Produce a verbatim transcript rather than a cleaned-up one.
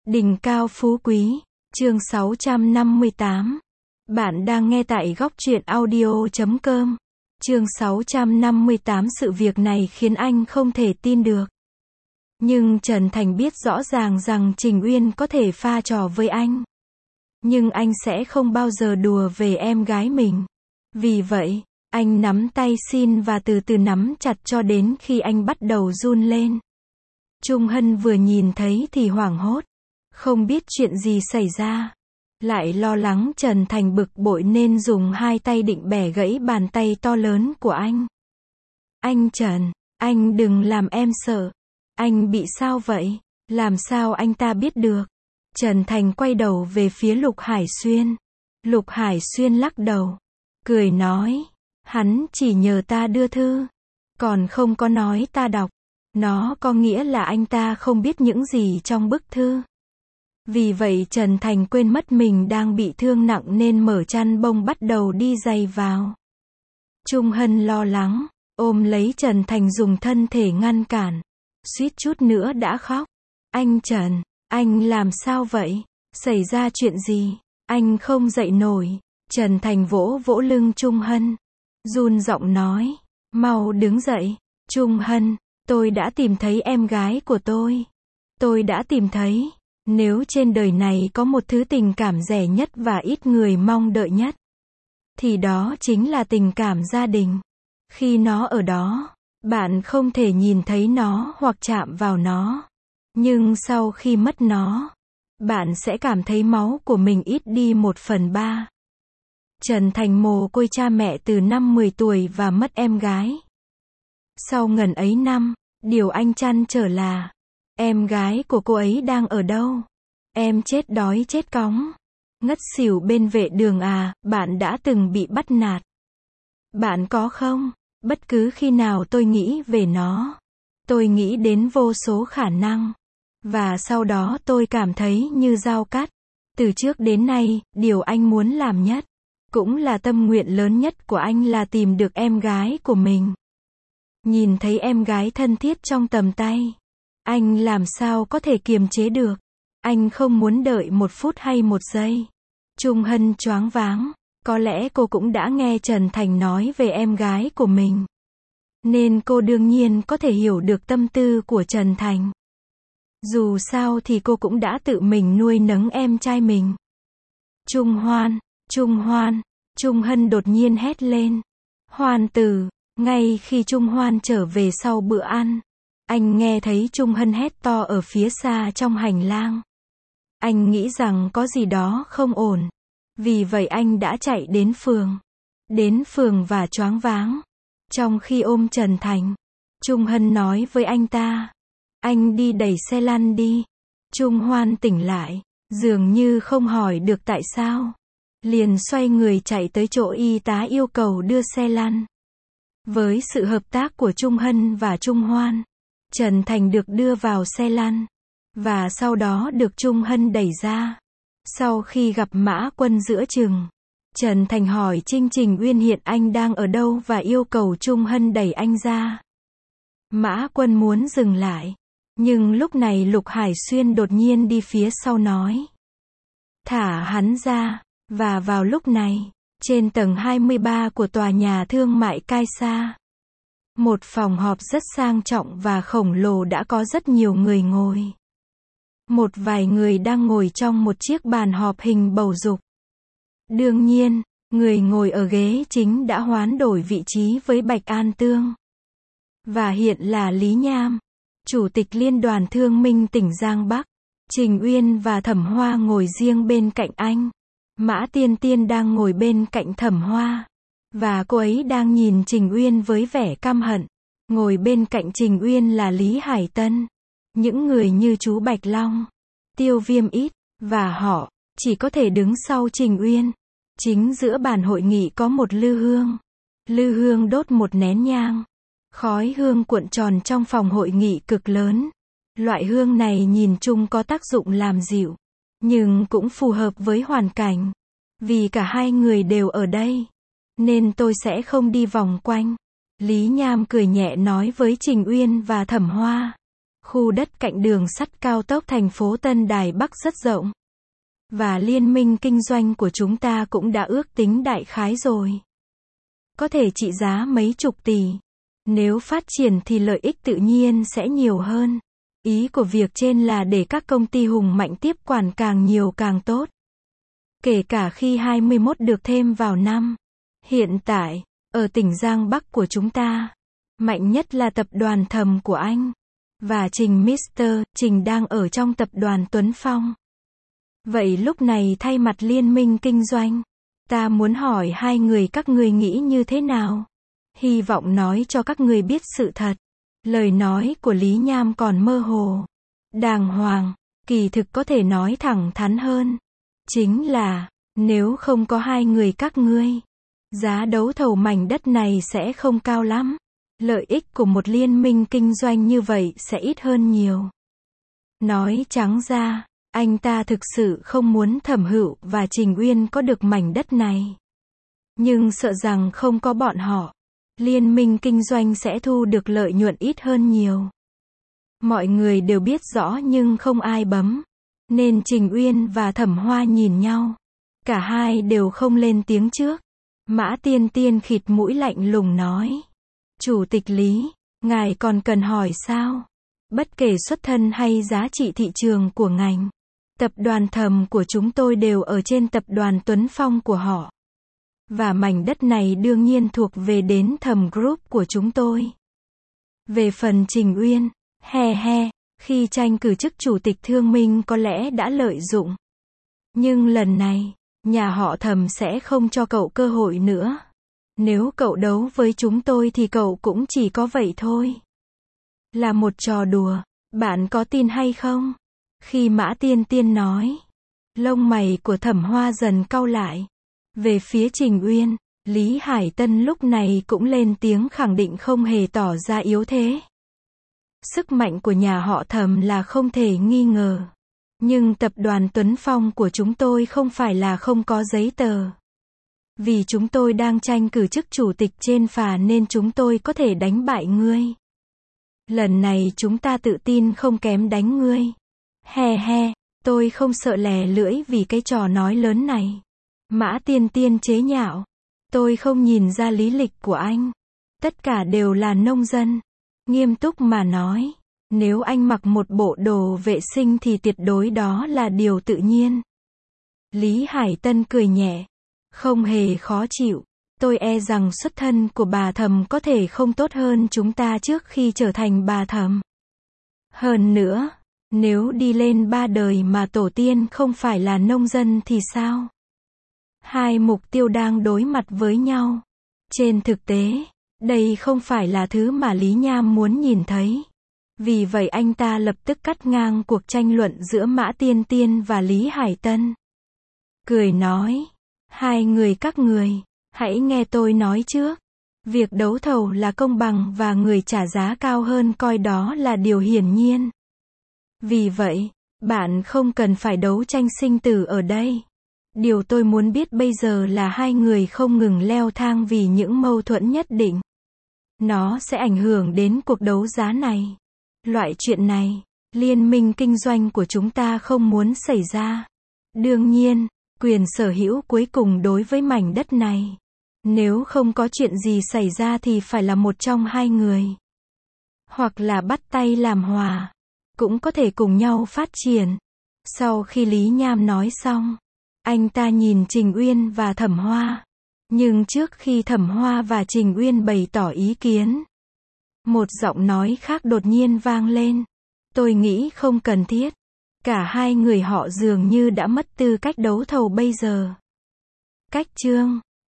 Đỉnh cao phú quý, chương sáu trăm năm mươi tám. Bạn đang nghe tại góc truyện audio chấm com. Chương sáu trăm năm mươi tám. Sự việc này khiến anh không thể tin được. Nhưng Trần Thành biết rõ ràng rằng Trình Uyên có thể pha trò với anh. Nhưng anh sẽ không bao giờ đùa về em gái mình. Vì vậy, anh nắm tay xin và từ từ nắm chặt cho đến khi anh bắt đầu run lên. Trung Hân vừa nhìn thấy thì hoảng hốt. Không biết chuyện gì xảy ra. Lại lo lắng Trần Thành bực bội nên dùng hai tay định bẻ gãy bàn tay to lớn của anh. Anh Trần, anh đừng làm em sợ. Anh bị sao vậy? Làm sao anh ta biết được? Trần Thành quay đầu về phía Lục Hải Xuyên. Lục Hải Xuyên lắc đầu. Cười nói. Hắn chỉ nhờ ta đưa thư. Còn không có nói ta đọc. Nó có nghĩa là anh ta không biết những gì trong bức thư. Vì vậy Trần Thành quên mất mình đang bị thương nặng nên mở chăn bông bắt đầu đi giày vào. Trung Hân lo lắng, ôm lấy Trần Thành dùng thân thể ngăn cản. Suýt chút nữa đã khóc. Anh Trần, anh làm sao vậy? Xảy ra chuyện gì? Anh không dậy nổi. Trần Thành vỗ vỗ lưng Trung Hân. Run giọng nói, mau đứng dậy. Trung Hân, tôi đã tìm thấy em gái của tôi. Tôi đã tìm thấy. Nếu trên đời này có một thứ tình cảm rẻ nhất và ít người mong đợi nhất, thì đó chính là tình cảm gia đình. Khi nó ở đó, bạn không thể nhìn thấy nó hoặc chạm vào nó. Nhưng sau khi mất nó, bạn sẽ cảm thấy máu của mình ít đi một phần ba. Trần Thành mồ côi cha mẹ từ năm mười tuổi và mất em gái. Sau ngần ấy năm, điều anh trăn trở là em gái của cô ấy đang ở đâu? Em chết đói chết cóng. Ngất xỉu bên vệ đường à, bạn đã từng bị bắt nạt. Bạn có không? Bất cứ khi nào tôi nghĩ về nó, tôi nghĩ đến vô số khả năng. Và sau đó tôi cảm thấy như dao cắt. Từ trước đến nay, điều anh muốn làm nhất, cũng là tâm nguyện lớn nhất của anh là tìm được em gái của mình. Nhìn thấy em gái thân thiết trong tầm tay, anh làm sao có thể kiềm chế được. Anh không muốn đợi một phút hay một giây. Trung Hân choáng váng. Có lẽ cô cũng đã nghe Trần Thành nói về em gái của mình. Nên cô đương nhiên có thể hiểu được tâm tư của Trần Thành. Dù sao thì cô cũng đã tự mình nuôi nấng em trai mình. Trung Hoan, Trung Hoan, Trung Hân đột nhiên hét lên. Hoan tử, ngay khi Trung Hoan trở về sau bữa ăn, anh nghe thấy Trung Hân hét to ở phía xa trong hành lang. Anh nghĩ rằng có gì đó không ổn. Vì vậy anh đã chạy đến phường. Đến phường và choáng váng. Trong khi ôm Trần Thành, Trung Hân nói với anh ta. Anh đi đẩy xe lăn đi. Trung Hoan tỉnh lại. Dường như không hỏi được tại sao. Liền xoay người chạy tới chỗ y tá yêu cầu đưa xe lăn. Với sự hợp tác của Trung Hân và Trung Hoan, Trần Thành được đưa vào xe lăn. Và sau đó được Trung Hân đẩy ra. Sau khi gặp Mã Quân giữa chừng, Trần Thành hỏi Trinh Trình Uyên hiện anh đang ở đâu và yêu cầu Trung Hân đẩy anh ra. Mã Quân muốn dừng lại. Nhưng lúc này Lục Hải Xuyên đột nhiên đi phía sau nói. Thả hắn ra. Và vào lúc này, trên tầng hai mươi ba của tòa nhà thương mại Cai Sa, một phòng họp rất sang trọng và khổng lồ đã có rất nhiều người ngồi. Một vài người đang ngồi trong một chiếc bàn họp hình bầu dục. Đương nhiên, người ngồi ở ghế chính đã hoán đổi vị trí với Bạch An Tương. Và hiện là Lý Nham, Chủ tịch Liên đoàn Thương minh tỉnh Giang Bắc. Trình Uyên và Thẩm Hoa ngồi riêng bên cạnh anh. Mã Tiên Tiên đang ngồi bên cạnh Thẩm Hoa. Và cô ấy đang nhìn Trình Uyên với vẻ căm hận. Ngồi bên cạnh Trình Uyên là Lý Hải Tân. Những người như chú Bạch Long, Tiêu Viêm Ít, và họ, chỉ có thể đứng sau Trình Uyên. Chính giữa bàn hội nghị có một lư hương. Lư hương đốt một nén nhang. Khói hương cuộn tròn trong phòng hội nghị cực lớn. Loại hương này nhìn chung có tác dụng làm dịu. Nhưng cũng phù hợp với hoàn cảnh. Vì cả hai người đều ở đây. Nên tôi sẽ không đi vòng quanh. Lý Nham cười nhẹ nói với Trình Uyên và Thẩm Hoa. Khu đất cạnh đường sắt cao tốc thành phố Tân Đài Bắc rất rộng. Và liên minh kinh doanh của chúng ta cũng đã ước tính đại khái rồi. Có thể trị giá mấy chục tỷ. Nếu phát triển thì lợi ích tự nhiên sẽ nhiều hơn. Ý của việc trên là để các công ty hùng mạnh tiếp quản càng nhiều càng tốt. Kể cả khi hai mươi mốt được thêm vào năm. Hiện tại, ở tỉnh Giang Bắc của chúng ta, mạnh nhất là tập đoàn Thầm của anh. Và Trình mít-tơ Trình đang ở trong tập đoàn Tuấn Phong. Vậy lúc này thay mặt liên minh kinh doanh, ta muốn hỏi hai người các ngươi nghĩ như thế nào? Hy vọng nói cho các ngươi biết sự thật. Lời nói của Lý Nham còn mơ hồ, đàng hoàng, kỳ thực có thể nói thẳng thắn hơn. Chính là, nếu không có hai người các ngươi, giá đấu thầu mảnh đất này sẽ không cao lắm. Lợi ích của một liên minh kinh doanh như vậy sẽ ít hơn nhiều. Nói trắng ra, anh ta thực sự không muốn Thẩm Hữu và Trình Uyên có được mảnh đất này. Nhưng sợ rằng không có bọn họ, liên minh kinh doanh sẽ thu được lợi nhuận ít hơn nhiều. Mọi người đều biết rõ nhưng không ai bấm. Nên Trình Uyên và Thẩm Hoa nhìn nhau. Cả hai đều không lên tiếng trước. Mã Tiên Tiên khịt mũi lạnh lùng nói. Chủ tịch Lý, ngài còn cần hỏi sao? Bất kể xuất thân hay giá trị thị trường của ngành, tập đoàn Thầm của chúng tôi đều ở trên tập đoàn Tuấn Phong của họ. Và mảnh đất này đương nhiên thuộc về đến Thầm Group của chúng tôi. Về phần Trình Uyên, he he, khi tranh cử chức chủ tịch thương minh có lẽ đã lợi dụng. Nhưng lần này, nhà họ Thầm sẽ không cho cậu cơ hội nữa. Nếu cậu đấu với chúng tôi thì cậu cũng chỉ có vậy thôi. Là một trò đùa, bạn có tin hay không? Khi Mã Tiên Tiên nói, lông mày của Thẩm Hoa dần cau lại. Về phía Trình Uyên, Lý Hải Tân lúc này cũng lên tiếng khẳng định không hề tỏ ra yếu thế. Sức mạnh của nhà họ Thẩm là không thể nghi ngờ. Nhưng tập đoàn Tuấn Phong của chúng tôi không phải là không có giấy tờ. Vì chúng tôi đang tranh cử chức chủ tịch trên phà nên chúng tôi có thể đánh bại ngươi. Lần này chúng ta tự tin không kém đánh ngươi. He he, tôi không sợ lè lưỡi vì cái trò nói lớn này. Mã Tiên Tiên chế nhạo. Tôi không nhìn ra lý lịch của anh. Tất cả đều là nông dân. Nghiêm túc mà nói, nếu anh mặc một bộ đồ vệ sinh thì tuyệt đối đó là điều tự nhiên. Lý Hải Tân cười nhẹ. Không hề khó chịu. Tôi e rằng xuất thân của bà Thầm có thể không tốt hơn chúng ta trước khi trở thành bà Thầm. Hơn nữa, nếu đi lên ba đời mà tổ tiên không phải là nông dân thì sao? Hai mục tiêu đang đối mặt với nhau. Trên thực tế, đây không phải là thứ mà Lý Nham muốn nhìn thấy. Vì vậy anh ta lập tức cắt ngang cuộc tranh luận giữa Mã Tiên Tiên và Lý Hải Tân. Cười nói, hai người các người, hãy nghe tôi nói trước. Việc đấu thầu là công bằng và người trả giá cao hơn coi đó là điều hiển nhiên. Vì vậy, bạn không cần phải đấu tranh sinh tử ở đây. Điều tôi muốn biết bây giờ là hai người không ngừng leo thang vì những mâu thuẫn nhất định. Nó sẽ ảnh hưởng đến cuộc đấu giá này. Loại chuyện này, liên minh kinh doanh của chúng ta không muốn xảy ra. Đương nhiên, quyền sở hữu cuối cùng đối với mảnh đất này. Nếu không có chuyện gì xảy ra thì phải là một trong hai người. Hoặc là bắt tay làm hòa. Cũng có thể cùng nhau phát triển. Sau khi Lý Nham nói xong, anh ta nhìn Trình Uyên và Thẩm Hoa. Nhưng trước khi Thẩm Hoa và Trình Uyên bày tỏ ý kiến, một giọng nói khác đột nhiên vang lên. Tôi nghĩ không cần thiết. Cả hai người họ dường như đã mất tư cách đấu thầu bây giờ. Cách chương